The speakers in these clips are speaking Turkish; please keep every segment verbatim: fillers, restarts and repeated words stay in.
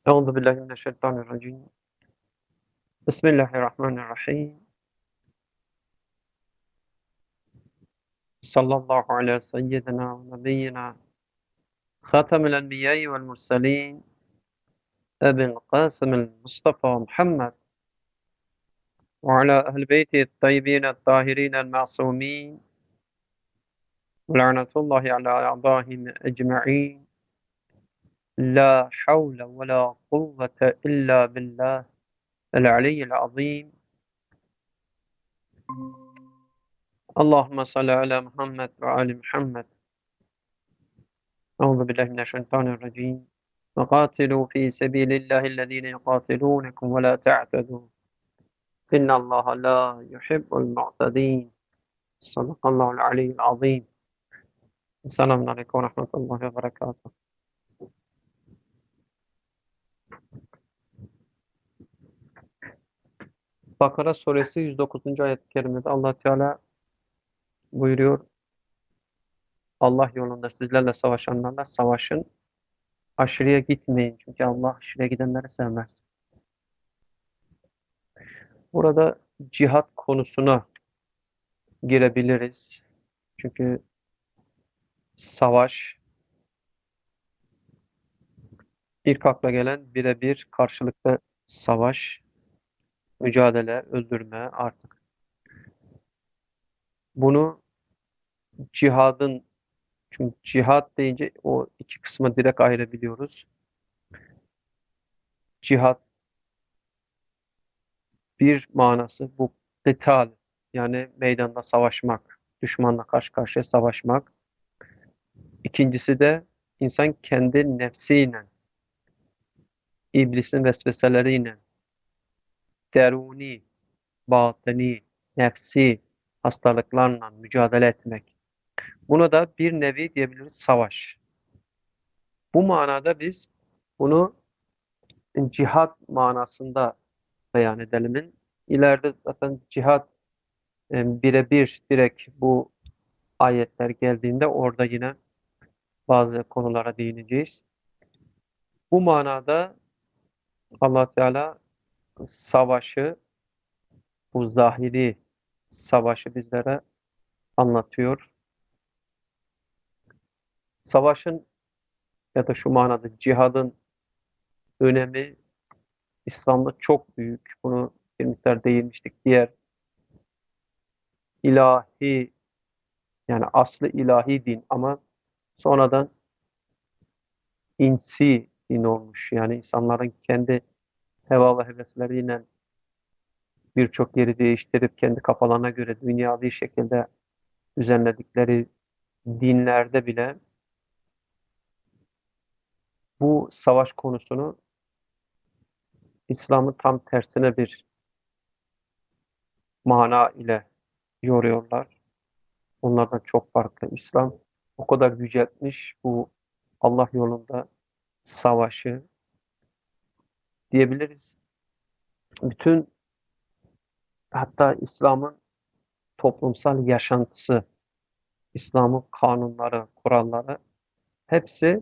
أعوذ بالله من الشيطان الرجيم. بسم الله الرحمن الرحيم. صلى الله على سيدنا ونبينا خاتم الأنبياء والمرسلين أبي القاسم المصطفى محمد وعلى أهل بيته الطيبين الطاهرين المعصومين ولعنة الله على أعدائهم أجمعين. لا حول ولا قوة إلا بالله العلي العظيم. اللهم صل على محمد وآل محمد. أعوذ بالله من الشيطان الرجيم. وقاتلوا في سبيل الله الذين يقاتلونكم ولا تعتدوا إن الله لا يحب المعتدين. صدق الله العلي العظيم. السلام عليكم ورحمة الله وبركاته. Bakara suresi yüz dokuzuncu ayet-i kerimede Allah Teala buyuruyor: Allah yolunda sizlerle savaşanlarla savaşın, aşırıya gitmeyin çünkü Allah aşırıya gidenleri sevmez. Burada cihat konusuna girebiliriz. Çünkü savaş ilk akla gelen birebir karşılıklı savaş, mücadele, öldürme artık. Bunu cihadın, çünkü cihat deyince o iki kısmı direkt ayırabiliyoruz. Cihat bir manası bu kıtal, yani meydanda savaşmak, düşmanla karşı karşıya savaşmak. İkincisi de insan kendi nefsiyle, iblisin vesveseleriyle, deruni, batini, nefsi hastalıklarla mücadele etmek. Buna da bir nevi diyebiliriz savaş. Bu manada biz bunu cihat manasında beyan edelimin. İleride zaten cihat e, birebir direkt bu ayetler geldiğinde orada yine bazı konulara değineceğiz. Bu manada Allah Teala savaşı, bu zahiri savaşı bizlere anlatıyor. Savaşın ya da şu manada cihadın önemi İslam'da çok büyük. Bunu bir miktar değinmiştik. Diğer ilahi, yani aslı ilahi din ama sonradan insi din olmuş. Yani insanların kendi heva ve hevesleriyle birçok yeri değiştirip kendi kafalarına göre dünyavi şekilde düzenledikleri dinlerde bile bu savaş konusunu İslam'ın tam tersine bir mana ile yoruyorlar. Onlardan çok farklı. İslam o kadar yüceltmiş bu Allah yolunda savaşı diyebiliriz. Bütün, hatta İslam'ın toplumsal yaşantısı, İslam'ın kanunları, kuralları hepsi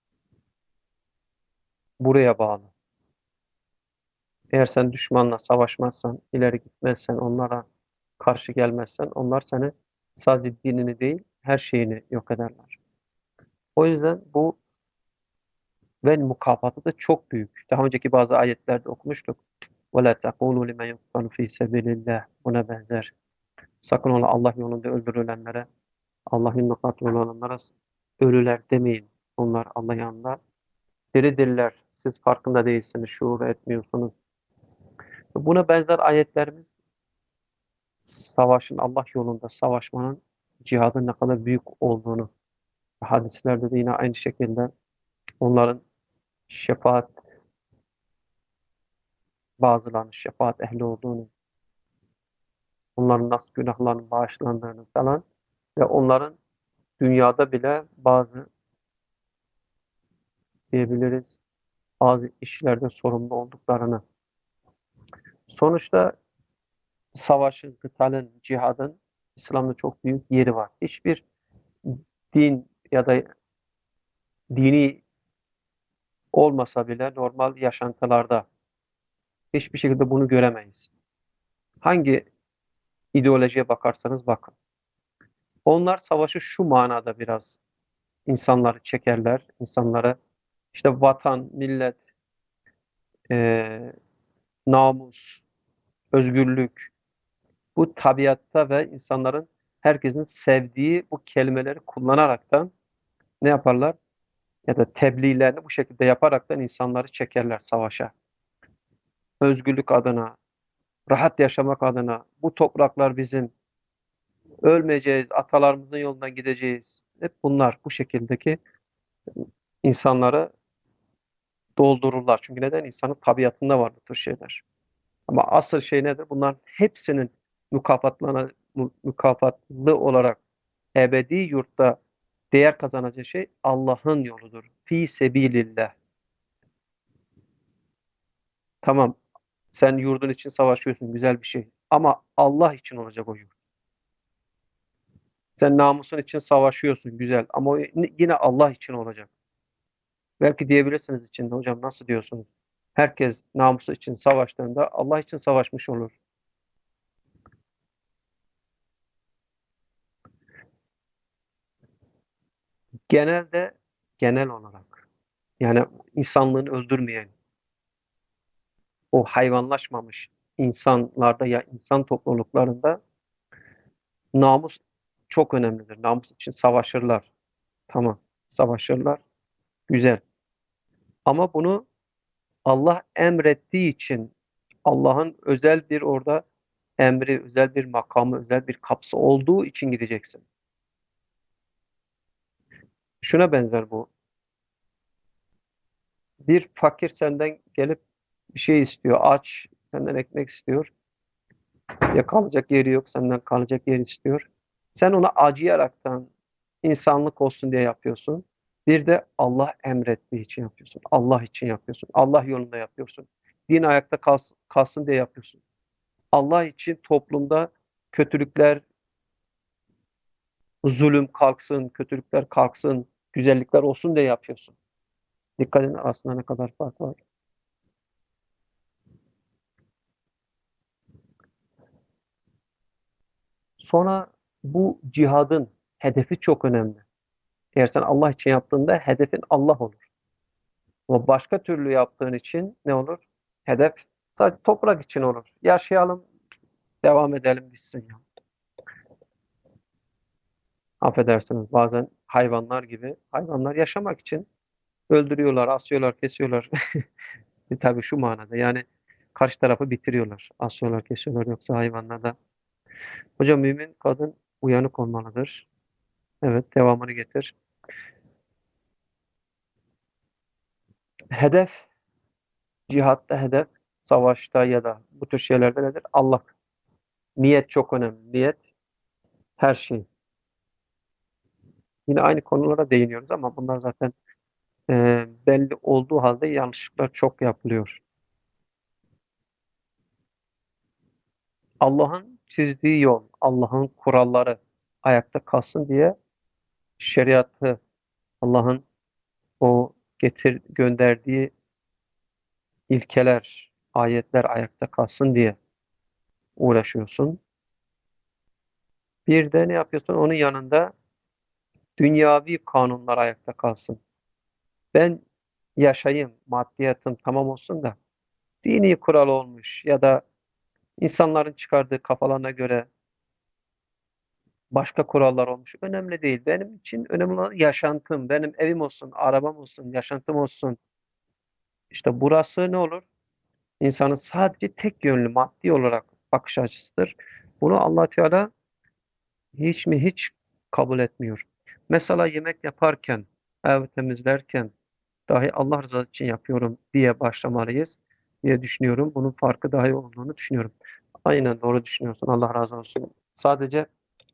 buraya bağlı. Eğer sen düşmanla savaşmazsan, ileri gitmezsen, onlara karşı gelmezsen, onlar seni sadece dinini değil, her şeyini yok ederler. O yüzden bu ve mukafatı da çok büyük. Daha önceki bazı ayetlerde okumuştuk. وَلَا تَقُولُوا لِمَنْ يُقْتَلُ ف۪ي سَبِيلِ اللّٰهِ Buna benzer. Sakın ola Allah yolunda öldürülenlere, Allah yolunda katil olanlara ölüler demeyin. Onlar Allah yanında diridirler. Siz farkında değilsiniz, şuur etmiyorsunuz. Buna benzer ayetlerimiz savaşın, Allah yolunda savaşmanın, cihadın ne kadar büyük olduğunu, hadislerde de yine aynı şekilde onların şefaat, bazılarının şefaat ehli olduğunu, onların nasıl günahlarının bağışlandığını falan ve onların dünyada bile bazı diyebiliriz bazı işlerde sorumlu olduklarını. Sonuçta savaşın, kıtalın, cihadın İslam'da çok büyük yeri var. Hiçbir din ya da dini olmasa bile normal yaşantılarda hiçbir şekilde bunu göremeyiz. Hangi ideolojiye bakarsanız bakın. Onlar savaşı şu manada biraz insanları çekerler. İnsanları işte vatan, millet, eee, namus, özgürlük, bu tabiatta ve insanların herkesin sevdiği bu kelimeleri kullanaraktan ne yaparlar? Ya da tebliğlerini bu şekilde yaparaktan insanları çekerler savaşa. Özgürlük adına, rahat yaşamak adına, bu topraklar bizim, ölmeyeceğiz, atalarımızın yolundan gideceğiz. Hep bunlar bu şekildeki insanları doldururlar. Çünkü neden? İnsanın tabiatında var bu tür şeyler. Ama asıl şey nedir? Bunların hepsinin mükafatlana, mü- mükafatlı olarak ebedi yurtta değer kazanacağı şey Allah'ın yoludur. Fi sebilillah. Tamam, sen yurdun için savaşıyorsun, güzel bir şey. Ama Allah için olacak o yurt. Sen namusun için savaşıyorsun, güzel. Ama o yine Allah için olacak. Belki diyebilirsiniz içinde, hocam nasıl diyorsunuz? Herkes namusu için savaştığında Allah için savaşmış olur. Genelde, genel olarak, yani insanlığını öldürmeyen, o hayvanlaşmamış insanlarda ya insan topluluklarında namus çok önemlidir. Namus için savaşırlar. Tamam, savaşırlar. Güzel. Ama bunu Allah emrettiği için, Allah'ın özel bir orada emri, özel bir makamı, özel bir kapısı olduğu için gideceksin. Şuna benzer bu. Bir fakir senden gelip bir şey istiyor. Aç, senden ekmek istiyor. Ya kalacak yeri yok, senden kalacak yer istiyor. Sen ona acıyaraktan insanlık olsun diye yapıyorsun. Bir de Allah emrettiği için yapıyorsun. Allah için yapıyorsun. Allah yolunda yapıyorsun. Din ayakta kalsın, kalsın diye yapıyorsun. Allah için toplumda kötülükler, zulüm kalksın, kötülükler kalksın, güzellikler olsun diye yapıyorsun. Dikkat edin aslında ne kadar fark var. Sonra bu cihadın hedefi çok önemli. Eğer sen Allah için yaptığında hedefin Allah olur. Ama başka türlü yaptığın için ne olur? Hedef sadece toprak için olur. Yaşayalım, devam edelim bitsin ya. Affedersiniz bazen hayvanlar gibi. Hayvanlar yaşamak için öldürüyorlar, asıyorlar, kesiyorlar. E, tabii şu manada yani karşı tarafı bitiriyorlar. Asıyorlar, kesiyorlar yoksa hayvanlarda. Hocam mümin kadın uyanık olmalıdır. Evet devamını getir. Hedef, cihatta hedef, savaşta ya da bu tür şeylerde nedir? Allah. Niyet çok önemli. Niyet her şey. Yine aynı konulara değiniyoruz ama bunlar zaten e, belli olduğu halde yanlışlıklar çok yapılıyor. Allah'ın çizdiği yol, Allah'ın kuralları ayakta kalsın diye şeriatı, Allah'ın o getir gönderdiği ilkeler, ayetler ayakta kalsın diye uğraşıyorsun. Bir de ne yapıyorsun? Onun yanında dünyavi kanunlar ayakta kalsın. Ben yaşayayım, maddiyatım tamam olsun da dini kural olmuş ya da insanların çıkardığı kafalarına göre başka kurallar olmuş. Önemli değil. Benim için önemli olan yaşantım. Benim evim olsun, arabam olsun, yaşantım olsun. İşte burası ne olur? İnsanın sadece tek yönlü maddi olarak bakış açısıdır. Bunu Allah Teala hiç mi hiç kabul etmiyor. Mesela yemek yaparken, ev temizlerken dahi Allah rızası için yapıyorum diye başlamalıyız diye düşünüyorum. Bunun farkı dahi olduğunu düşünüyorum. Aynen doğru düşünüyorsun. Allah razı olsun. Sadece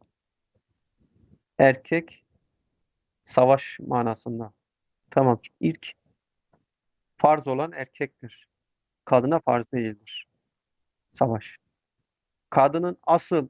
erkek savaş manasında. Tamam. İlk farz olan erkektir. Kadına farz değildir. Savaş. Kadının asıl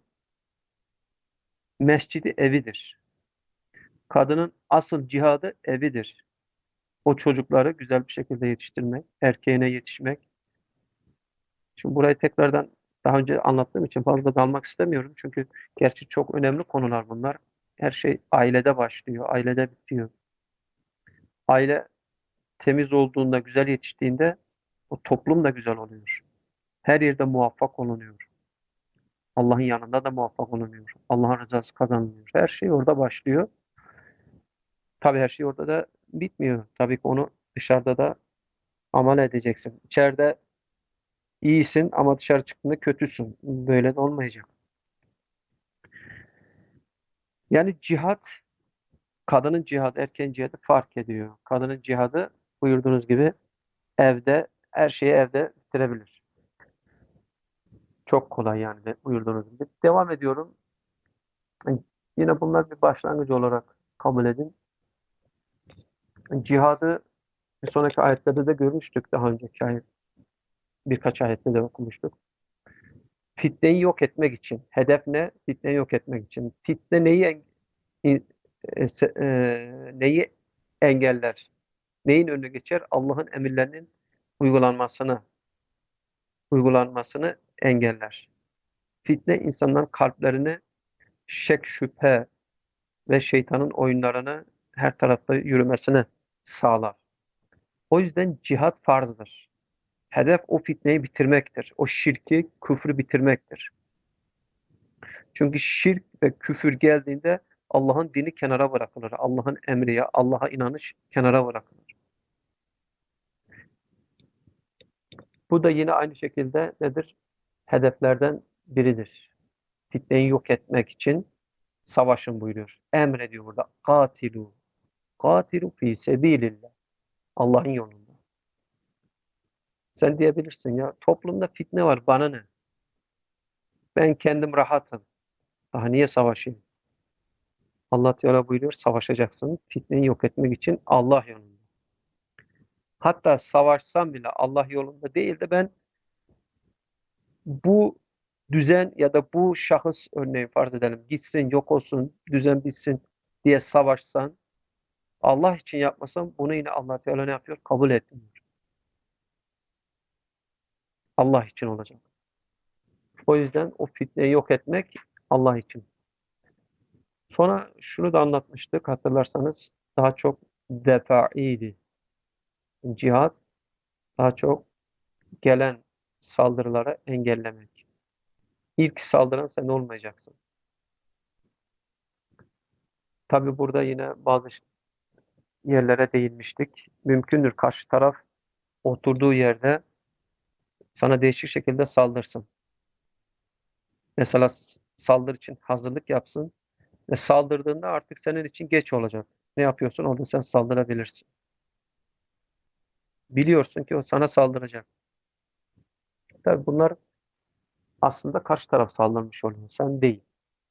mescidi evidir. Kadının asıl cihadı evidir. O çocukları güzel bir şekilde yetiştirmek, erkeğine yetişmek. Şimdi burayı tekrardan daha önce anlattığım için fazla dalmak istemiyorum. Çünkü gerçi çok önemli konular bunlar. Her şey ailede başlıyor, ailede bitiyor. Aile temiz olduğunda, güzel yetiştiğinde o toplum da güzel oluyor. Her yerde muvaffak olunuyor. Allah'ın yanında da muvaffak olunuyor. Allah'ın rızası kazanılıyor. Her şey orada başlıyor. Tabii her şey orada da bitmiyor. Tabii ki onu dışarıda da amal edeceksin. İçeride iyisin ama dışarı çıktığında kötüsün. Böyle de olmayacak. Yani cihat, kadının cihadı, erkeğin cihadı fark ediyor. Kadının cihadı buyurduğunuz gibi evde, her şeyi evde bitirebilir. Çok kolay yani de buyurduğunuz gibi. Devam ediyorum. Yani yine bunlar bir başlangıç olarak kabul edin. Cihadı bir sonraki ayetlerde de görmüştük. Daha önceki ayet, birkaç ayette de okumuştuk. Fitneyi yok etmek için. Hedef ne? Fitneyi yok etmek için. Fitne neyi en- e, e, se- e, neyi engeller? Neyin önüne geçer? Allah'ın emirlerinin uygulanmasını uygulanmasını engeller. Fitne insanların kalplerini şek, şüphe ve şeytanın oyunlarını her tarafta yürümesini sağlar. O yüzden cihat farzdır. Hedef o fitneyi bitirmektir. O şirki, küfrü bitirmektir. Çünkü şirk ve küfür geldiğinde Allah'ın dini kenara bırakılır. Allah'ın emri ya Allah'a inanış kenara bırakılır. Bu da yine aynı şekilde nedir? Hedeflerden biridir. Fitneyi yok etmek için savaşın buyuruyor. Emrediyor burada. Katilu. Katilu fi sebilillah. Allah'ın yolunda. Sen diyebilirsin ya toplumda fitne var bana ne? Ben kendim rahatım. Daha niye savaşayım? Allah Teala buyuruyor savaşacaksın. Fitneyi yok etmek için Allah yolunda. Hatta savaşsam bile Allah yolunda değil de ben bu düzen ya da bu şahıs örneğin farz edelim gitsin yok olsun düzen bitsin diye savaşsan Allah için yapmasam bunu yine Allah Teala ne yapıyor? Kabul etmiyor. Allah için olacak. O yüzden o fitneyi yok etmek Allah için. Sonra şunu da anlatmıştık hatırlarsanız daha çok defaiydi. Cihat daha çok gelen saldırıları engellemek. İlk saldıran sen olmayacaksın. Tabi burada yine bazı yerlere değinmiştik. Mümkündür karşı taraf oturduğu yerde sana değişik şekilde saldırsın. Mesela s- saldırı için hazırlık yapsın ve saldırdığında artık senin için geç olacak. Ne yapıyorsun? Orada sen saldırabilirsin. Biliyorsun ki o sana saldıracak. Tabii bunlar aslında karşı taraf saldırmış oluyor. Sen değil.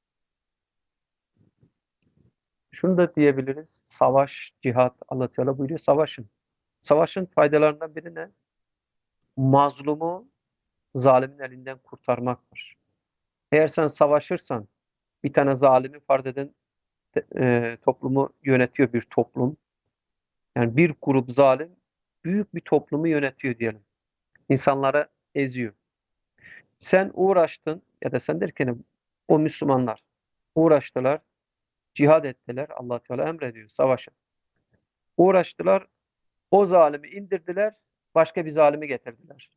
Şunu da diyebiliriz. Savaş, cihat, Allah Teala buyuruyor. Savaşın. Savaşın faydalarından biri ne? Mazlumu zalimin elinden kurtarmaktır. Eğer sen savaşırsan bir tane zalimi farz eden e, toplumu yönetiyor bir toplum. Yani bir grup zalim büyük bir toplumu yönetiyor diyelim. İnsanları eziyor. Sen uğraştın ya da sen derken o Müslümanlar uğraştılar, cihad ettiler. Allah Teala emrediyor savaşın. Uğraştılar, o zalimi indirdiler, başka bir zalimi getirdiler.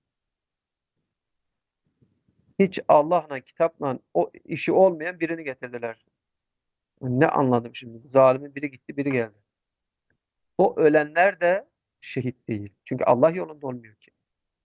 Hiç Allah'la, kitapla o işi olmayan birini getirdiler. Ne anladım şimdi? Zalimin biri gitti, biri geldi. O ölenler de şehit değil. Çünkü Allah yolunda olmuyor ki.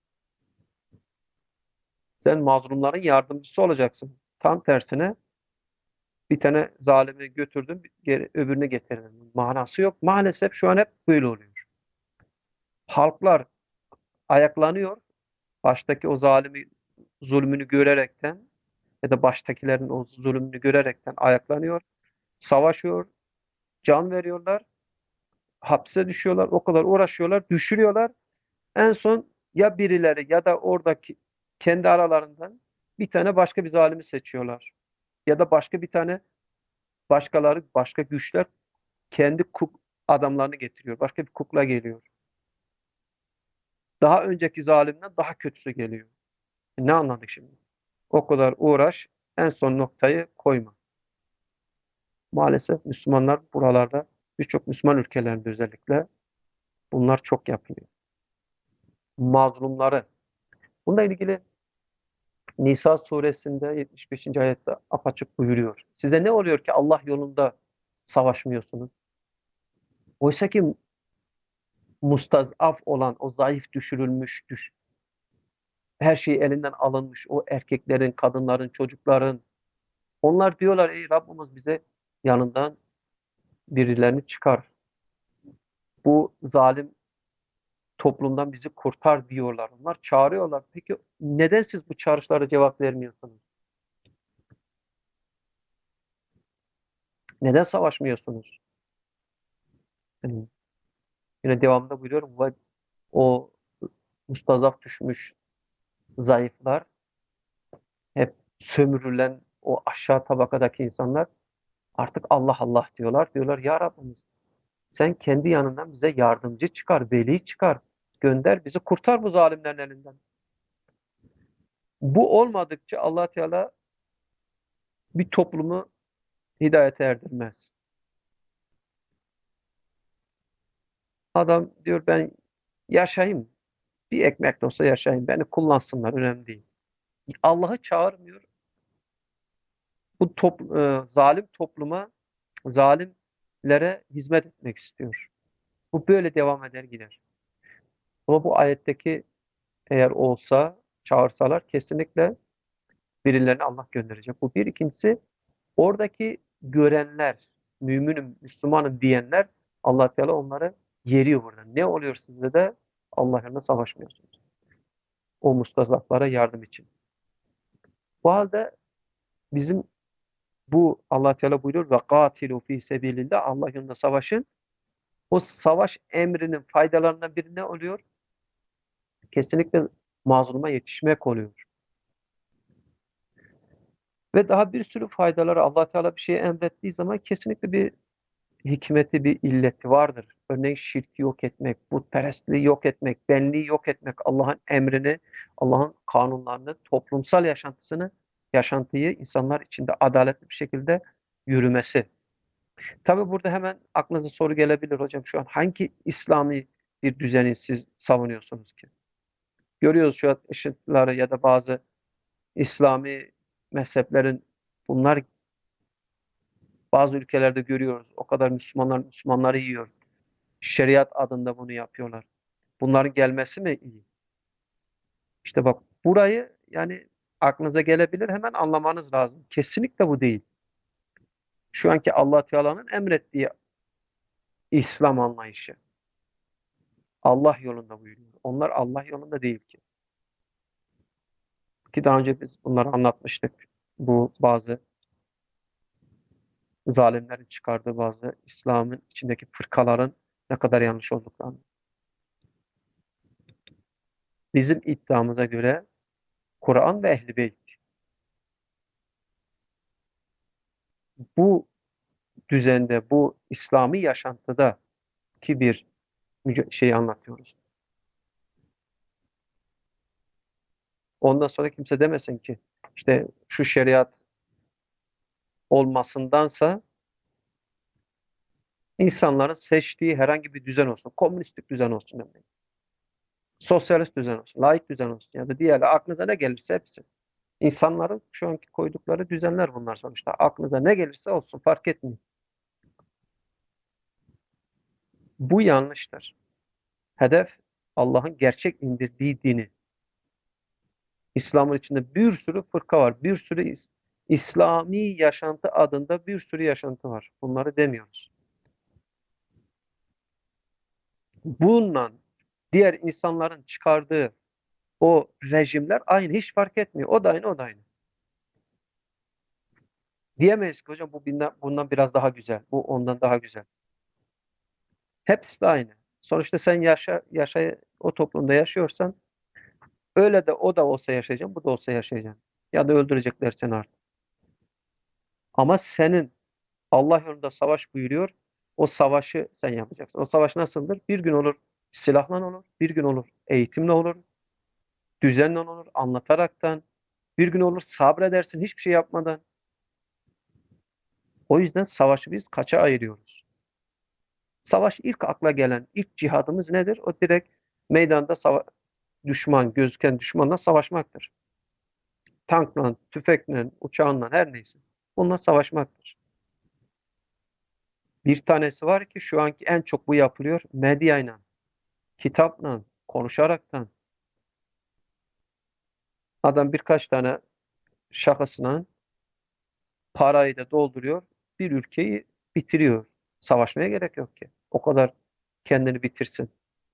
Sen mazlumların yardımcısı olacaksın. Tam tersine bir tane zalimi götürdün, geri, öbürünü getirdin. Manası yok. Maalesef şu an hep böyle oluyor. Halklar ayaklanıyor. Baştaki o zalimi zulmünü görerekten ya da baştakilerin o zulmünü görerekten ayaklanıyor. Savaşıyor, can veriyorlar, hapse düşüyorlar, o kadar uğraşıyorlar, düşürüyorlar. En son ya birileri ya da oradaki kendi aralarından bir tane başka bir zalimi seçiyorlar. Ya da başka bir tane başkaları, başka güçler kendi adamlarını getiriyor. Başka bir kukla geliyor. Daha önceki zalimden daha kötüsü geliyor. Ne anladık şimdi? O kadar uğraş, en son noktayı koyma. Maalesef Müslümanlar buralarda, birçok Müslüman ülkelerinde özellikle bunlar çok yapılıyor. Mazlumları. Bununla ilgili Nisa suresinde yetmiş beşinci ayette apaçık buyuruyor. Size ne oluyor ki Allah yolunda savaşmıyorsunuz? Oysa ki mustazaf olan, o zayıf düşürülmüş, düş, her şey elinden alınmış, o erkeklerin, kadınların, çocukların, onlar diyorlar ey Rabbimiz bize yanından birilerini çıkar. Bu zalim toplumdan bizi kurtar diyorlar. Onlar çağırıyorlar. Peki neden siz bu çağrışlara cevap vermiyorsunuz? Neden savaşmıyorsunuz? Yani yine devamında buyuruyorum. "Ve o mustazaf düşmüş zayıflar, hep sömürülen o aşağı tabakadaki insanlar artık Allah Allah diyorlar. Diyorlar ya Rabbimiz sen kendi yanından bize yardımcı çıkar, veli çıkar. Gönder bizi kurtar bu zalimlerin elinden. Bu olmadıkça Allah Teala bir toplumu hidayete erdirmez. Adam diyor ben yaşayayım. Bir ekmek de olsa yaşayayım. Beni kullansınlar. Önemli değil. Allah'ı çağırmıyor. Bu top, e, zalim topluma, zalimlere hizmet etmek istiyor. Bu böyle devam eder gider. Ama bu ayetteki eğer olsa, çağırsalar kesinlikle birilerini Allah gönderecek. Bu bir. İkincisi oradaki görenler, müminim, Müslümanım diyenler Allah Teala onları yeriyor burada. Ne oluyor sizde de Allah yolunda savaşmıyorsunuz. O mustazaflara yardım için. Bu halde bizim bu Allah Teala buyuruyor ve katilu fi sebilillah Allah yolunda savaşın. O savaş emrinin faydalarından biri ne oluyor? Kesinlikle mazluma yetişmek oluyor. Ve daha bir sürü faydaları Allah Teala bir şeye emrettiği zaman kesinlikle bir hikmeti, bir illeti vardır. Örneğin şirki yok etmek, putperestliği yok etmek, benliği yok etmek, Allah'ın emrini, Allah'ın kanunlarını, toplumsal yaşantısını, yaşantıyı insanlar içinde adaletli bir şekilde yürümesi. Tabii burada hemen aklınıza soru gelebilir hocam şu an hangi İslami bir düzeni siz savunuyorsunuz ki? Görüyoruz şu an IŞİD'leri ya da bazı İslami mezheplerin bunlar bazı ülkelerde görüyoruz. O kadar Müslümanlar Müslümanları yiyor. Şeriat adında bunu yapıyorlar. Bunların gelmesi mi iyi? İşte bak burayı yani aklınıza gelebilir hemen anlamanız lazım. Kesinlikle bu değil. Şu anki Allah Teala'nın emrettiği İslam anlayışı. Allah yolunda buyuruyor. Onlar Allah yolunda değil ki. Ki daha önce biz bunları anlatmıştık. Bu bazı zalimlerin çıkardığı bazı İslam'ın içindeki fırkaların ne kadar yanlış olduklarını. Bizim iddiamıza göre Kur'an ve Ehl-i Beyt bu düzende, bu İslami yaşantıda ki bir müce- şeyi anlatıyoruz. Ondan sonra kimse demesin ki işte şu şeriat olmasındansa insanların seçtiği herhangi bir düzen olsun. Komünistik düzen olsun. Örneğin. Sosyalist düzen olsun. Laik düzen olsun. Ya da diğerler aklınıza ne gelirse hepsi. İnsanların şu anki koydukları düzenler bunlar sonuçta. Aklınıza ne gelirse olsun fark etmiyor. Bu yanlıştır. Hedef Allah'ın gerçek indirdiği dini. İslam'ın içinde bir sürü fırka var. Bir sürü is- İslami yaşantı adında bir sürü yaşantı var. Bunları demiyoruz. Bununla diğer insanların çıkardığı o rejimler aynı. Hiç fark etmiyor. O da aynı, o da aynı. Diyemeyiz ki hocam bu bundan, bundan biraz daha güzel. Bu ondan daha güzel. Hepsi de aynı. Sonuçta sen yaşa, yaşa, o toplumda yaşıyorsan öyle de o da olsa yaşayacaksın, bu da olsa yaşayacaksın. Ya da öldürecekler seni artık. Ama senin Allah yolunda savaş buyuruyor. O savaşı sen yapacaksın. O savaş nasıldır? Bir gün olur silahla olur, bir gün olur eğitimle olur, düzenle olur, anlataraktan, bir gün olur sabredersin hiçbir şey yapmadan. O yüzden savaşı biz kaça ayırıyoruz? Savaş ilk akla gelen ilk cihadımız nedir? O direkt meydanda sava- düşman, gözüken düşmanla savaşmaktır. Tankla, tüfekle, uçağınla her neyse. Onunla savaşmaktır. Bir tanesi var ki şu anki en çok bu yapılıyor. Medyayla, kitapla, konuşaraktan. Adam birkaç tane şakasına parayı da dolduruyor. Bir ülkeyi bitiriyor. Savaşmaya gerek yok ki. O kadar kendini bitirsin.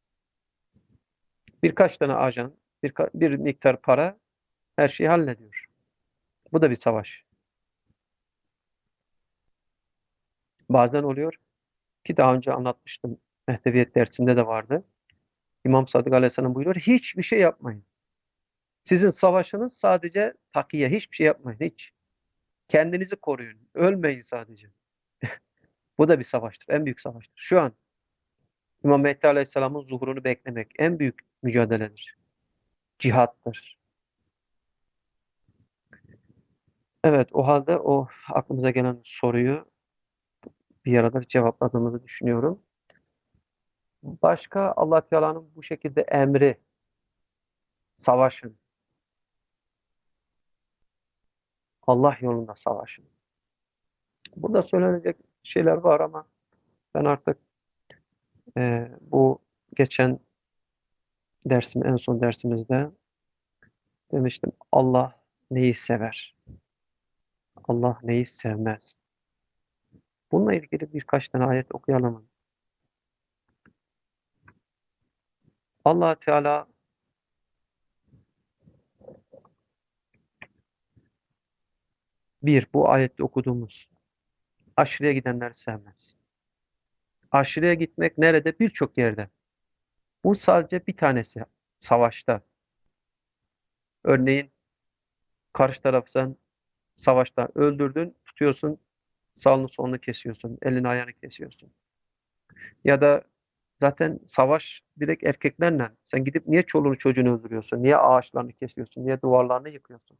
Birkaç tane ajan, bir, bir miktar para her şeyi hallediyor. Bu da bir savaş. Bazen oluyor ki daha önce anlatmıştım. Mehdeviyet dersinde de vardı. İmam Sadık Aleyhisselam buyuruyor. Hiçbir şey yapmayın. Sizin savaşınız sadece takiye. Hiçbir şey yapmayın. Hiç. Kendinizi koruyun. Ölmeyin sadece. Bu da bir savaştır. En büyük savaştır. Şu an İmam Mehdi Aleyhisselam'ın zuhurunu beklemek en büyük mücadeledir. Cihattır. Evet, o halde o aklımıza gelen soruyu bir arada cevapladığımızı düşünüyorum. Başka Allah Teala'nın bu şekilde emri, savaşın, Allah yolunda savaşın. Burada söylenecek şeyler var ama ben artık e, bu geçen dersim, en son dersimizde demiştim. Allah neyi sever? Allah neyi sevmez? Bununla ilgili birkaç tane ayet okuyalım. Allah Teala bir, bu ayette okuduğumuz aşırıya gidenleri sevmez. Aşırıya gitmek nerede? Birçok yerde. Bu sadece bir tanesi. Savaşta. Örneğin karşı taraf sen savaşta öldürdün, tutuyorsun, sağını solunu kesiyorsun, elini ayağını kesiyorsun. Ya da zaten savaş direkt erkeklerle. Sen gidip niye çoluğunu çocuğunu öldürüyorsun? Niye ağaçlarını kesiyorsun? Niye duvarlarını yıkıyorsun?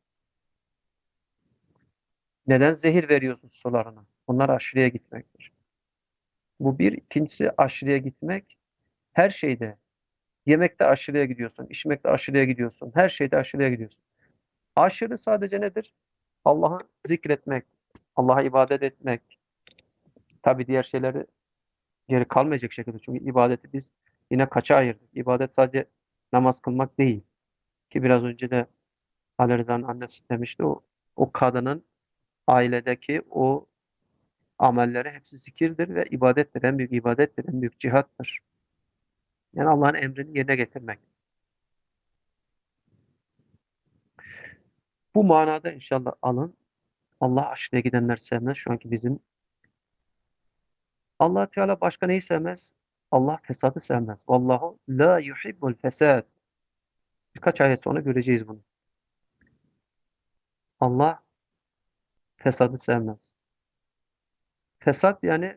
Neden zehir veriyorsun sularına? Onlar aşırıya gitmektir. Bu bir. İkincisi aşırıya gitmek her şeyde. Yemekte aşırıya gidiyorsun, içmekte aşırıya gidiyorsun, her şeyde aşırıya gidiyorsun. Aşırı sadece nedir? Allah'ı zikretmek, Allah'a ibadet etmek. Tabii diğer şeyleri geri kalmayacak şekilde. Çünkü ibadeti biz yine kaça ayırdık? İbadet sadece namaz kılmak değil. Ki biraz önce de Ali Rıza'nın annesi demişti. O, o kadının ailedeki o amelleri hepsi zikirdir ve ibadettir. En büyük ibadettir, en büyük cihattır. Yani Allah'ın emrini yerine getirmek. Bu manada inşallah alın. Allah aşkına gidenler sevmez. Şu anki bizim Allah Teala başka neyi sevmez? Allah fesadı sevmez. Vallahu la yuhibbul fesad. Birkaç ayet sonra göreceğiz bunu. Allah fesadı sevmez. Fesat yani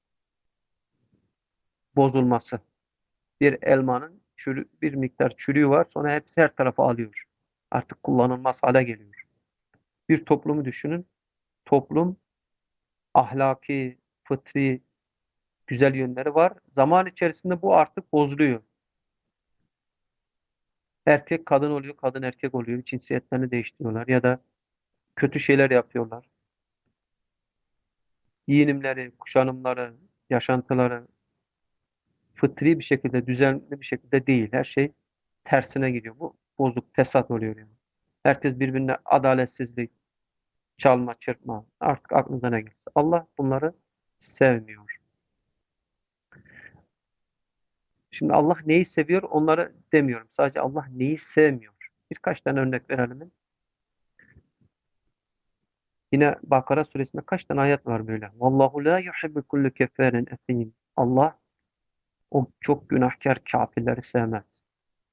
bozulması. Bir elmanın çürü, bir miktar çürüğü var, sonra hepsi her tarafa alıyor. Artık kullanılmaz hale geliyor. Bir toplumu düşünün. Toplum ahlaki, fıtri, güzel yönleri var. Zaman içerisinde bu artık bozuluyor. Erkek kadın oluyor, kadın erkek oluyor. Cinsiyetlerini değiştiriyorlar ya da kötü şeyler yapıyorlar. Giyinimleri, kuşanımları, yaşantıları fıtri bir şekilde, düzenli bir şekilde değil. Her şey tersine gidiyor. Bu bozuk, fesat oluyor yani. Herkes birbirine adaletsizlik, çalma, çırpma. Artık aklınıza ne gelirse. Allah bunları sevmiyor. Şimdi Allah neyi seviyor onları demiyorum. Sadece Allah neyi sevmiyor. Birkaç tane örnek verelim. Yine Bakara suresinde kaç tane ayet var böyle. Vallahu la yuhibbu kullu kefarin etim. Allah o çok günahkar kafirleri sevmez.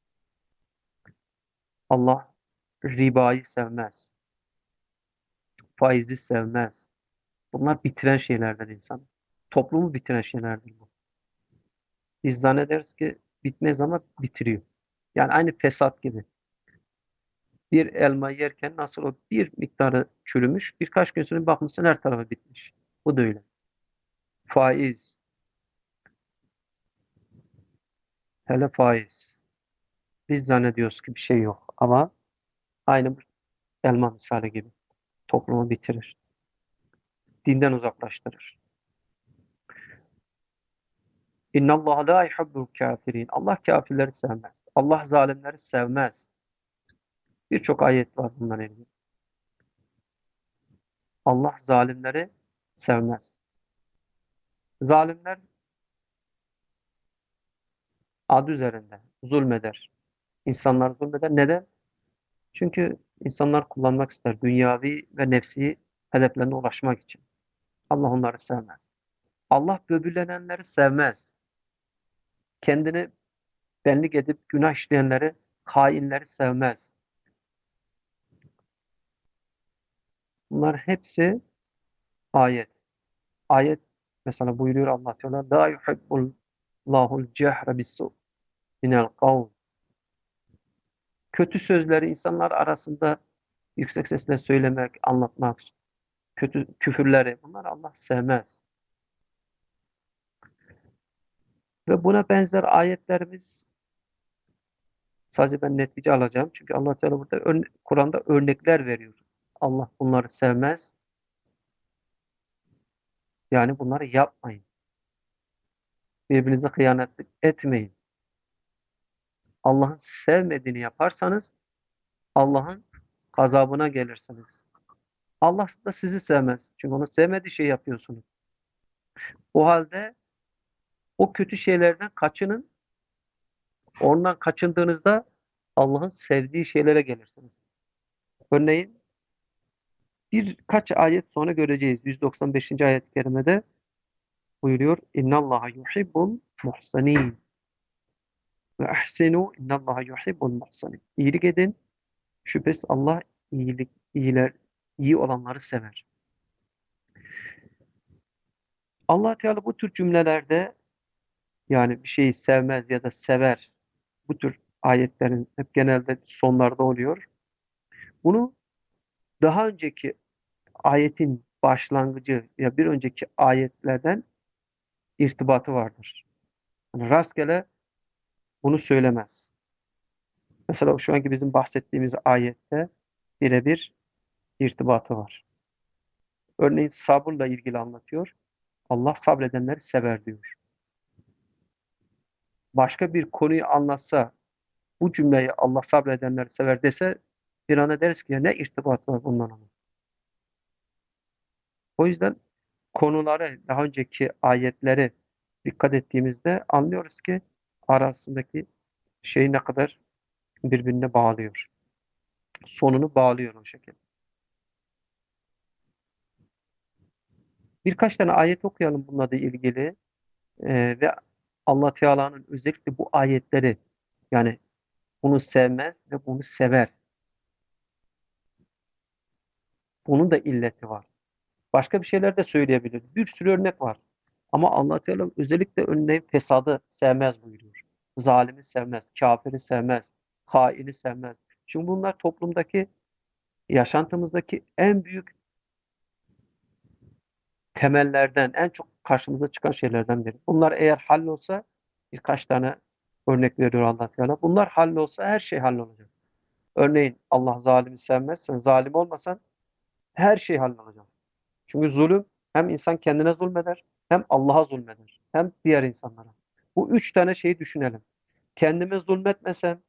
Allah ribayı sevmez. Faizi sevmez. Bunlar bitiren şeylerden insan. Toplumu bitiren şeylerdir bu. Biz zannederiz ki bitmez ama bitiriyor. Yani aynı fesat gibi. Bir elma yerken nasıl o bir miktarı çürümüş, birkaç gün sonra bakmışsın her tarafı bitmiş. Bu da öyle. Faiz, hele faiz. Biz zannediyoruz ki bir şey yok ama aynı bu elma misali gibi. Toplumu bitirir. Dinden uzaklaştırır. İnna Allah la yuhibbul kafirin. Allah kafirleri sevmez. Allah zalimleri sevmez. Birçok ayet var bundan ilgili. Allah zalimleri sevmez. Zalimler adı üzerinde zulmeder. İnsanlar zulmeder. Neden? Çünkü insanlar kullanmak ister. Dünyavi ve nefsi hedeflerine ulaşmak için. Allah onları sevmez. Allah böbürlenenleri sevmez. Kendini benlik edip günah işleyenleri, hainleri sevmez. Bunlar hepsi ayet. Ayet mesela buyuruyor Allah Teala la yuhibbullahul cehre bis-su minel kavl. Kötü sözleri insanlar arasında yüksek sesle söylemek, anlatmak, kötü küfürleri bunlar Allah sevmez. Ve buna benzer ayetlerimiz sadece ben netice alacağım. Çünkü Allah Teala burada ör- Kur'an'da örnekler veriyor. Allah bunları sevmez. Yani bunları yapmayın. Birbirinize hıyanet etmeyin. Allah'ın sevmediğini yaparsanız Allah'ın gazabına gelirsiniz. Allah da sizi sevmez. Çünkü onu sevmediği şey yapıyorsunuz. O halde o kötü şeylerden kaçının. Ondan kaçındığınızda Allah'ın sevdiği şeylere gelirsiniz. Örneğin birkaç ayet sonra göreceğiz. yüz doksan beşinci ayet-i kerimede buyuruyor. İnnallaha yuhibbul muhsinin ve ahsinu innallaha yuhibbul muhsinin. İyilik edin. Şüphesiz Allah iyilik, iyiler, iyi olanları sever. Allah Teala bu tür cümlelerde yani bir şeyi sevmez ya da sever. Bu tür ayetlerin hep genelde sonlarda oluyor. Bunu daha önceki ayetin başlangıcı ya bir önceki ayetlerden irtibatı vardır. Yani rastgele bunu söylemez. Mesela şu anki bizim bahsettiğimiz ayette birebir irtibatı var. Örneğin sabırla ilgili anlatıyor. Allah sabredenleri sever diyor. Başka bir konuyu anlatsa bu cümleyi Allah sabredenleri sever dese bir anda deriz ki ya ne irtibat var bundan ama. O yüzden konuları daha önceki ayetleri dikkat ettiğimizde anlıyoruz ki arasındaki şeyi ne kadar birbirine bağlıyor. Sonunu bağlıyor o şekilde. Birkaç tane ayet okuyalım bununla da ilgili. Ee, ve Allah Teala'nın özellikle bu ayetleri yani bunu sevmez ve bunu sever. Bunun da illeti var. Başka bir şeyler de söyleyebilir. Bir sürü örnek var. Ama Allah Teala özellikle örneğin fesadı sevmez buyuruyor. Zalimi sevmez, kafiri sevmez, haini sevmez. Çünkü bunlar toplumdaki, yaşantımızdaki en büyük temellerden, en çok karşımıza çıkan şeylerden biri. Bunlar eğer hallolsa birkaç tane örnek veriyor Allah Teala. Bunlar hallolsa her şey hallolacak. Örneğin Allah zalimi sevmez. Sen zalim olmasan her şey hallolacak. Çünkü zulüm hem insan kendine zulmeder, hem Allah'a zulmeder, hem diğer insanlara. Bu üç tane şeyi düşünelim. Kendime zulmetmesem,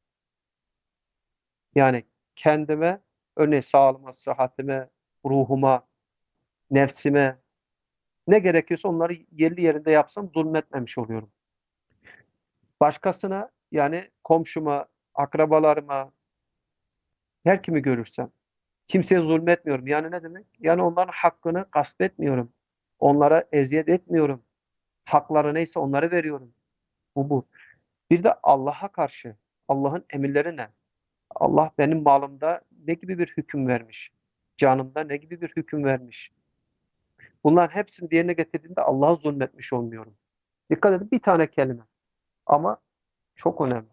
yani kendime, örneğin sağlığıma, sıhhatime, ruhuma, nefsime, ne gerekiyorsa onları yerli yerinde yapsam zulmetmemiş oluyorum. Başkasına, yani komşuma, akrabalarıma, her kimi görürsem, kimseye zulmetmiyorum. Yani ne demek? Yani onların hakkını gasp etmiyorum. Onlara eziyet etmiyorum. Hakları neyse onları veriyorum. Bu bu. Bir de Allah'a karşı, Allah'ın emirleri ne? Allah benim malımda ne gibi bir hüküm vermiş? Canımda ne gibi bir hüküm vermiş? Bunların hepsini yerine getirdiğimde Allah'a zulmetmiş olmuyorum. Dikkat edin, bir tane kelime. Ama çok önemli.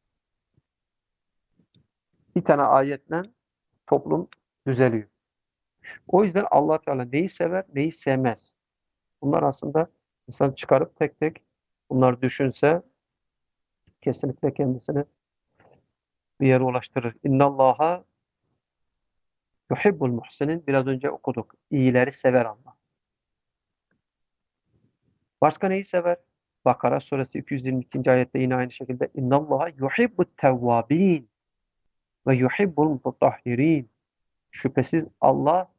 Bir tane ayetle toplum düzeliyor. O yüzden Allah Teala neyi sever, neyi sevmez. Bunlar aslında insan çıkarıp tek tek bunları düşünse kesinlikle kendisini bir yere ulaştırır. İnnallaha yuhibbul muhsinin, biraz önce okuduk. İyileri sever Allah. Başka neyi sever? Bakara suresi iki yüz yirmi ikinci ayette yine aynı şekilde İnnallaha yuhibbut tevvabin ve yuhibbul mutatahhirin. Şüphesiz Allah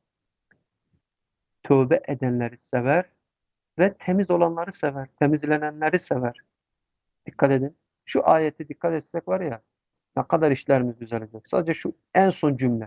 tövbe edenleri sever ve temiz olanları sever, temizlenenleri sever. Dikkat edin. Şu ayete dikkat etsek var ya, ne kadar işlerimiz düzelecek. Sadece şu en son cümle.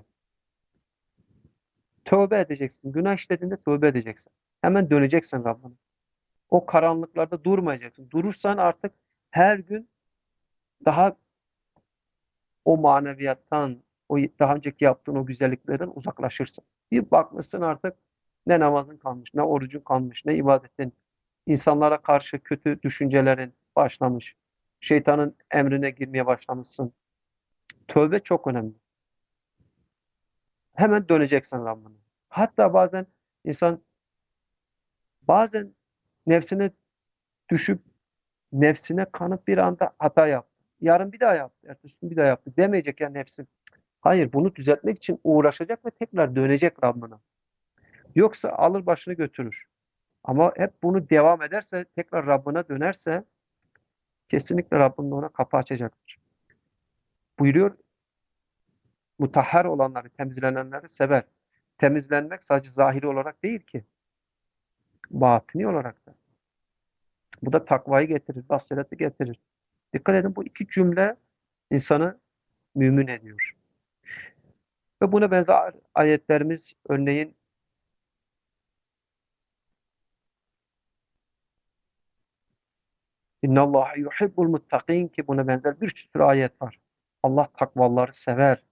Tövbe edeceksin. Günah işlediğinde tövbe edeceksin. Hemen döneceksin Rabbine. O karanlıklarda durmayacaksın. Durursan artık her gün daha o maneviyattan, o daha önceki yaptığın o güzelliklerden uzaklaşırsın. Bir bakmışsın artık ne namazın kalmış, ne orucun kalmış, ne ibadetin, insanlara karşı kötü düşüncelerin başlamış. Şeytanın emrine girmeye başlamışsın. Tövbe çok önemli. Hemen döneceksin Rabbine. Hatta bazen insan bazen nefsine düşüp nefsine kanıp bir anda hata yaptı. Yarın bir daha yaptı. Ertesi gün bir daha yaptı. Demeyecek ya nefsim. Hayır, bunu düzeltmek için uğraşacak ve tekrar dönecek Rabbine. Yoksa alır başını götürür. Ama hep bunu devam ederse, tekrar Rabbine dönerse kesinlikle Rabbinin ona kapı açacaktır. Buyuruyor, mutahhar olanları, temizlenenleri sever. Temizlenmek sadece zahiri olarak değil ki, batini olarak da. Bu da takvayı getirir, basireti getirir. Dikkat edin, bu iki cümle insanı mümin ediyor. Ve buna benzer ayetlerimiz, örneğin İnnallâhe yuhibbul muttaqîn, ki buna benzer bir sürü ayet var. Allah takvaları sever.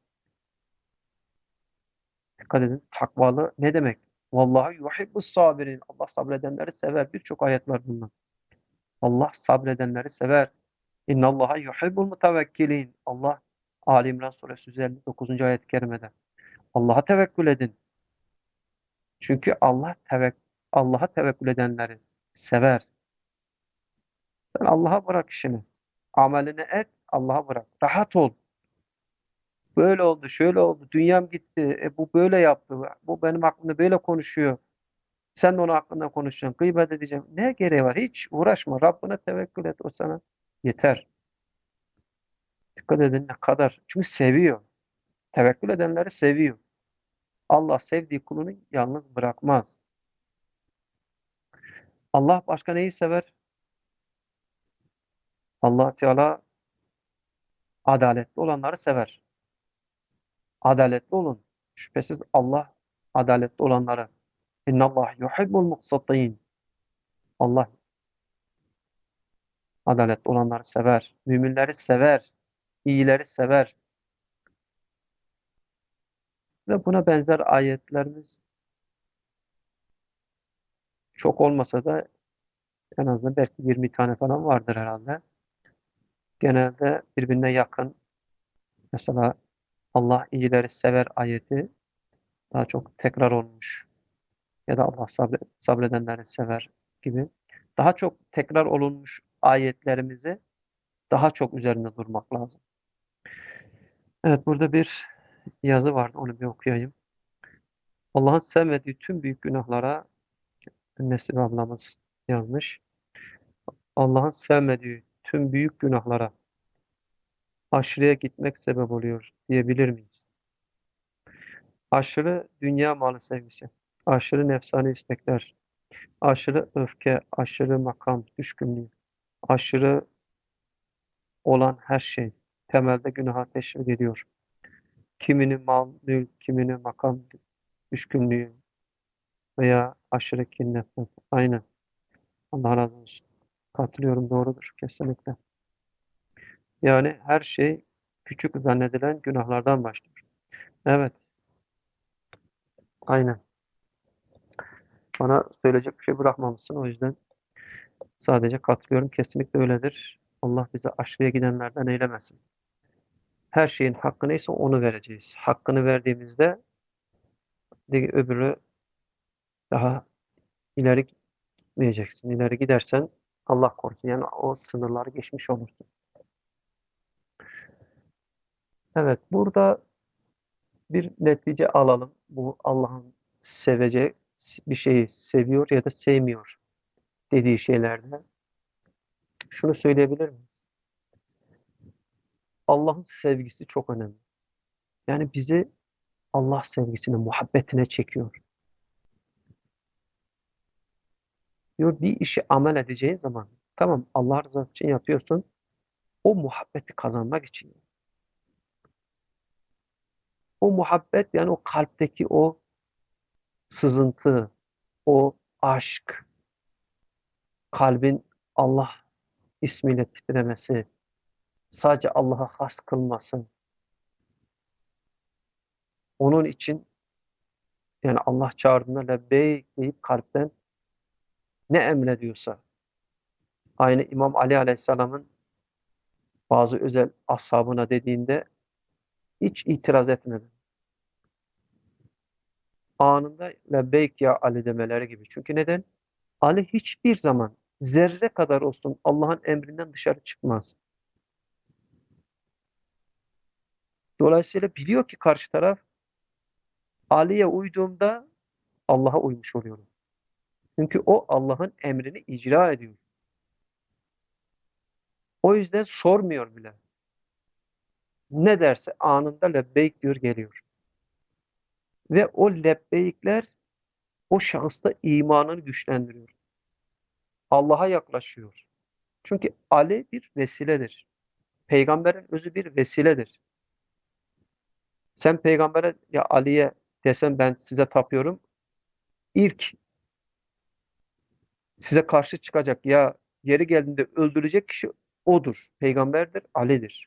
Dikkat edin, takvalı ne demek? Vallahi yuhibbus sabirin. Allah sabredenleri sever. Birçok ayet var bundan. Allah sabredenleri sever. İnnallâhe yuhibbul mutevekkilin. Allah Ali İmran suresi yüz elli dokuzuncu ayet-i kerimede. Allah'a tevekkül edin. Çünkü Allah tevek Allah'a tevekkül edenleri sever. Sen Allah'a bırak işini. Amelini et, Allah'a bırak. Rahat ol. Böyle oldu, şöyle oldu. Dünyam gitti. E, bu böyle yaptı. Bu benim hakkımda böyle konuşuyor. Sen de onun hakkında konuşacaksın. Gıybet edeceğim. Ne gereği var? Hiç uğraşma. Rabbine tevekkül et. O sana yeter. Dikkat edin ne kadar. Çünkü seviyor. Tevekkül edenleri seviyor. Allah sevdiği kulunu yalnız bırakmaz. Allah başka neyi sever? Allah Teala adaletli olanları sever. Adaletli olun. Şüphesiz Allah adaletli olanları. İnnallah yuhibbul muqsitin. Allah adaletli olanları sever. Müminleri sever. İyileri sever. Ve buna benzer ayetlerimiz çok olmasa da en azından belki yirmi tane falan vardır herhalde. Genelde birbirine yakın. Mesela Allah iyileri sever ayeti daha çok tekrar olmuş. Ya da Allah sabre- sabredenleri sever gibi. Daha çok tekrar olunmuş ayetlerimizi daha çok üzerinde durmak lazım. Evet, burada bir yazı vardı. Onu bir okuyayım. Allah'ın sevmediği tüm büyük günahlara, Nesibe ablamız yazmış. Allah'ın sevmediği tüm büyük günahlara aşırıya gitmek sebep oluyor diyebilir miyiz? Aşırı dünya malı sevgisi, aşırı nefsani istekler, aşırı öfke, aşırı makam düşkünlüğü, aşırı olan her şey temelde günaha teşvik ediyor. Kimini mal, mülk, kimini makam düşkünlüğü veya aşırı kin, nefret. Aynen. Allah razı olsun. Katılıyorum, doğrudur kesinlikle. Yani her şey küçük zannedilen günahlardan başlıyor. Evet, aynen. Bana söyleyecek bir şey bırakmamışsın. O yüzden sadece katılıyorum. Kesinlikle öyledir. Allah bizi aşırıya gidenlerden eylemesin. Her şeyin hakkı neyse onu vereceğiz. Hakkını verdiğimizde de öbürü daha ileri gitmeyeceksin. İleri gidersen Allah korusun. Yani o sınırları geçmiş olursun. Evet, burada bir netice alalım. Bu Allah'ın seveceği bir şeyi seviyor ya da sevmiyor dediği şeylerde. Şunu söyleyebilir miyiz? Allah'ın sevgisi çok önemli. Yani bizi Allah sevgisine, muhabbetine çekiyor. Diyor bir işi amel edeceğin zaman tamam Allah rızası için yapıyorsun. O muhabbeti kazanmak için. O muhabbet yani o kalpteki o sızıntı, o aşk, kalbin Allah ismiyle titremesi, sadece Allah'a has kılması. Onun için yani Allah çağırdığında lebbeyk deyip kalpten ne emrediyorsa. Aynı İmam Ali Aleyhisselam'ın bazı özel ashabına dediğinde hiç itiraz etmedi. Anında lebbeyk ya Ali demeleri gibi. Çünkü neden? Ali hiçbir zaman zerre kadar olsun Allah'ın emrinden dışarı çıkmaz. Dolayısıyla biliyor ki karşı taraf Ali'ye uyduğumda Allah'a uymuş oluyorum. Çünkü o Allah'ın emrini icra ediyor. O yüzden sormuyor bile. Ne derse anında lebbeyk diyor geliyor. Ve o lebbeyikler o şahısta imanını güçlendiriyor. Allah'a yaklaşıyor. Çünkü Ali bir vesiledir. Peygamberin özü bir vesiledir. Sen peygambere ya Ali'ye desen ben size tapıyorum. İlk size karşı çıkacak ya yeri geldiğinde öldürecek kişi odur. Peygamberdir, Ali'dir.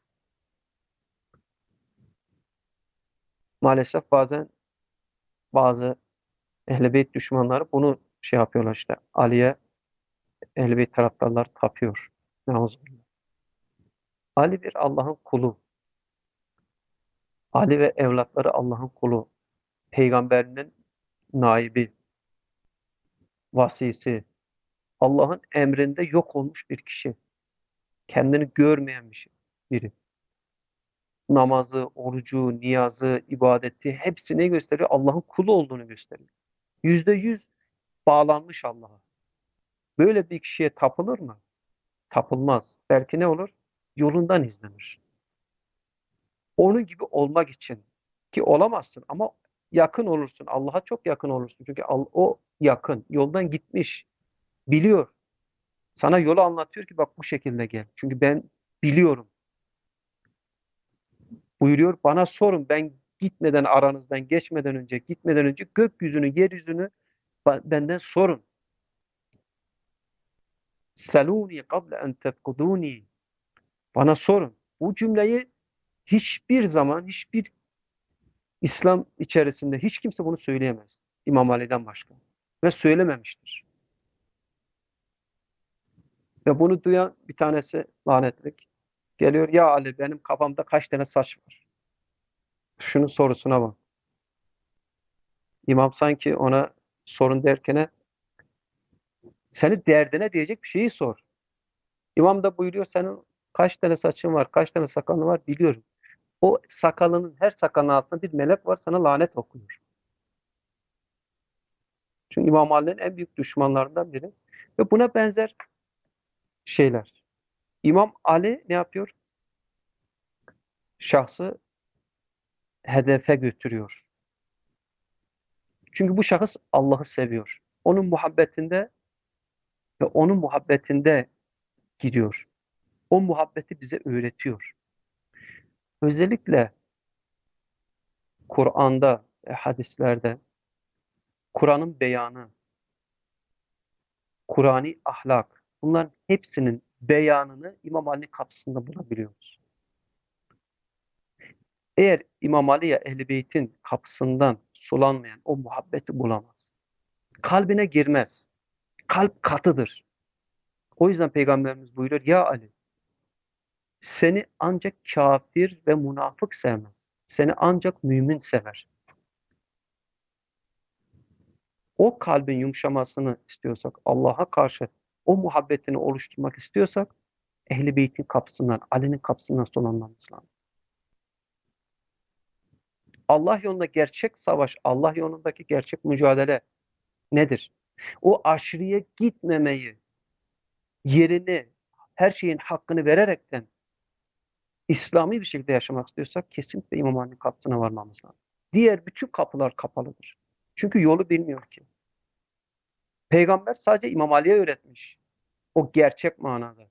Maalesef bazen bazı Ehl-i Beyt düşmanları bunu şey yapıyorlar işte. Ali'ye Ehl-i Beyt taraftarları tapıyor. Neuzubillahı. Ali bir Allah'ın kulu. Ali ve evlatları Allah'ın kulu. Peygamberinin naibi, vasisi. Allah'ın emrinde yok olmuş bir kişi. Kendini görmeyen bir şey, biri. Namazı, orucu, niyazı, ibadeti hepsini gösteriyor. Allah'ın kulu olduğunu gösteriyor. Yüzde yüz bağlanmış Allah'a. Böyle bir kişiye tapılır mı? Tapılmaz. Belki ne olur? Yolundan izlenir. Onun gibi olmak için ki olamazsın ama yakın olursun. Allah'a çok yakın olursun. Çünkü o yakın. Yoldan gitmiş. Biliyor. Sana yolu anlatıyor ki bak bu şekilde gel. Çünkü ben biliyorum. Buyuruyor bana sorun ben gitmeden aranızdan geçmeden önce gitmeden önce gökyüzünü yeryüzünü benden sorun. Seluni kable en tefkuduni. Bana sorun. Bu cümleyi hiçbir zaman hiçbir İslam içerisinde hiç kimse bunu söyleyemez. İmam Ali'den başka. Ve söylememiştir. Ve bunu duyan bir tanesi lanetlik geliyor. Ya Ali benim kafamda kaç tane saç var? Şunun sorusuna bak. İmam sanki ona sorun derkene seni derdine diyecek bir şeyi sor. İmam da buyuruyor senin kaç tane saçın var, kaç tane sakalın var biliyorum. O sakalının her sakalın altında bir melek var sana lanet okuyor. Çünkü İmam Ali'nin en büyük düşmanlarından biri. Ve buna benzer şeyler. İmam Ali ne yapıyor? Şahsı hedefe götürüyor. Çünkü bu şahıs Allah'ı seviyor. Onun muhabbetinde ve onun muhabbetinde gidiyor. O muhabbeti bize öğretiyor. Özellikle Kur'an'da ve hadislerde Kur'an'ın beyanı, Kur'ani ahlak, bunların hepsinin beyanını İmam Ali kapısında bulabiliyoruz. Eğer İmam Ali'ye Ehl-i Beyt'in kapısından sulanmayan o muhabbeti bulamaz. kalbine girmez. Kalp katıdır. O yüzden Peygamberimiz buyuruyor, ya Ali, seni ancak kafir ve münafık sevmez. Seni ancak mümin sever. O kalbin yumuşamasını istiyorsak, Allah'a karşı o muhabbetini oluşturmak istiyorsak, Ehl-i Beyt'in kapısından, Ali'nin kapısından dolanmamız lazım. Allah yolunda gerçek savaş, Allah yolundaki gerçek mücadele nedir? O aşırıya gitmemeyi, yerini, her şeyin hakkını vererekten İslami bir şekilde yaşamak istiyorsak kesinlikle İmam Ali'nin kapısına varmamız lazım. Diğer bütün kapılar kapalıdır. Çünkü yolu bilmiyor ki. Peygamber sadece İmam Ali'ye öğretmiş. O gerçek manada.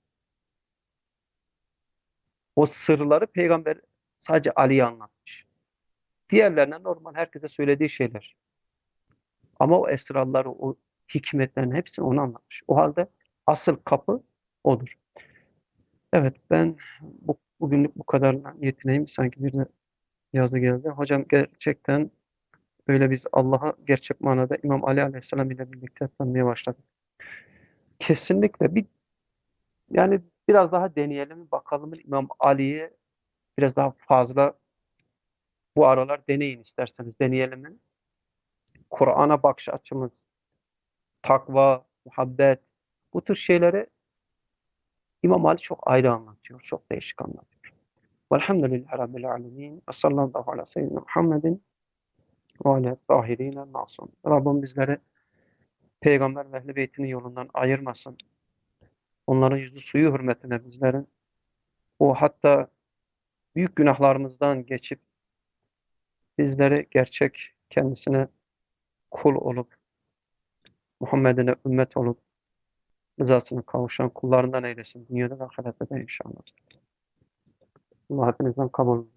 O sırları peygamber sadece Ali'ye anlatmış. Diğerlerine normal herkese söylediği şeyler. Ama o esrarları, o hikmetlerin hepsini ona anlatmış. O halde asıl kapı odur. Evet, ben bu, bugünlük bu kadarla yetineyim. Sanki bir de yazı geldi. Hocam gerçekten öyle biz Allah'a gerçek manada İmam Ali Aleyhisselam ile birlikte tanımaya başladık. Kesinlikle bir yani biraz daha deneyelim bakalım İmam Ali'yi biraz daha fazla bu aralar deneyin isterseniz deneyelim. Kur'an'a bakış açımız, takva, muhabbet bu tür şeyleri İmam Ali çok ayrı anlatıyor. Çok değişik anlatıyor. Velhamdülillahi Rabbil alemin. Ve sallallahu ala seyyidina Muhammedin ve ala tahirine masum. Rabbim bizleri Peygamber ve Ehl-i Beytinin yolundan ayırmasın. Onların yüzü suyu hürmetine bizlerin o hatta büyük günahlarımızdan geçip bizleri gerçek kendisine kul olup Muhammed'ine ümmet olup rızasına kavuşan kullarından eylesin. Dünyada ve ahirette de inşallah. Allah hepinizden kabul